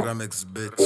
Paramix, bitch.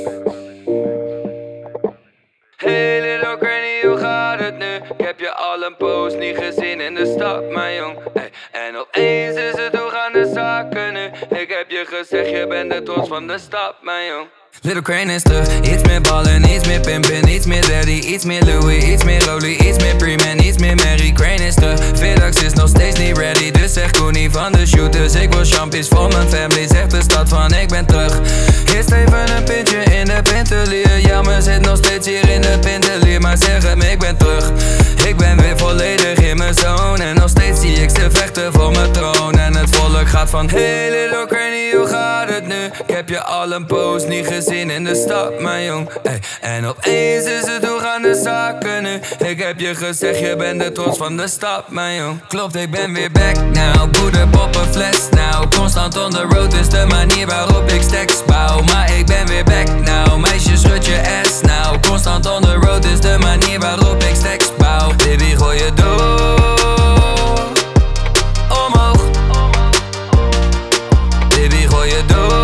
Hey little granny, hoe gaat het nu? Ik heb je al een poos niet gezien in de stad, mijn jong. Hey. En opeens is het, hoe gaan de zaken nu? Ik heb je gezegd, je bent de trots van de stad, mijn jong. Little Crane is terug, iets meer ballen, iets meer pimpin, iets meer daddy, iets meer Louis, iets meer Rolly, iets meer Preman, iets meer Mary. Crane is terug, Vidax is nog steeds niet ready, dus zeg Koenie van de shooters. Ik wil champies voor mijn family, zegt de stad van ik ben terug. Eerst even een pintje in de pintelier, ja maar zit nog steeds hier in de pintelier. Maar zeg hem ik ben terug, ik ben weer volledig in mijn zone. En nog steeds zie ik ze vechten voor mijn troon. En het volk gaat van hey little Crane, hoe gaat het nu? Ik heb je al een poos niet gezien in de stad, mijn jong. Ey. En opeens is het, hoe gaan de zaken nu? Ik heb je gezegd, je bent de trots van de stad, mijn jong. Klopt, ik ben weer back now. Boeder, poppen, fles now. Constant on the road is de manier waarop ik stacks bouw. Maar ik ben weer back now. Meisje, schud je ass now. Constant on the road is de manier waarop ik stacks bouw. Baby, gooi je door. Omhoog. Baby, gooi je door.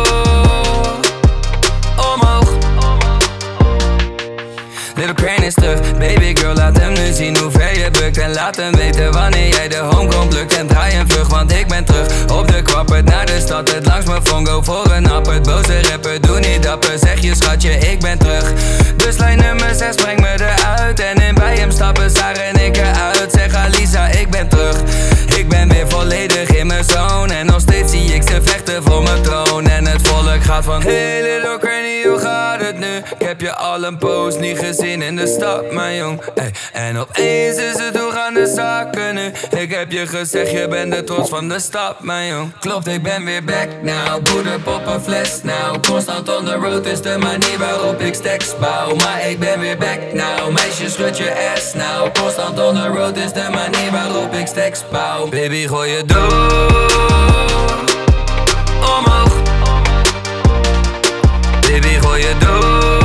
Little Crane is terug, baby girl, laat hem nu zien hoe ver je bukt. En laat hem weten wanneer jij de homecomb lukt. En draai een vlug, want ik ben terug op de kwappert naar de stad. Het langs mijn fongo voor een appert. Boze rapper, doe niet dapper, zeg je schatje, ik ben terug. Dus lijn nummer 6, breng me eruit. En in bij hem stappen, Sarah en ik eruit. Zeg Alisa, ik ben terug. Ik ben weer volledig in mijn zone. En nog steeds zie ik ze vechten voor mijn troon. En het volk gaat van hey little Crane, hoe gaat het nu? Ik heb je al een poos niet gezien in de stad, mijn jong. Ey. En opeens is het, hoe gaan de zaken nu? Ik heb je gezegd, je bent de trots van de stad, mijn jong. Klopt, ik ben weer back now. Boeder, poppen, fles now. Constant on the road is de manier waarop ik stacks bouw. Maar ik ben weer back now. Meisje, schud je ass now. Constant on the road is de manier waarop ik stacks bouw. Baby, gooi je door. Omhoog. Baby, gooi je door.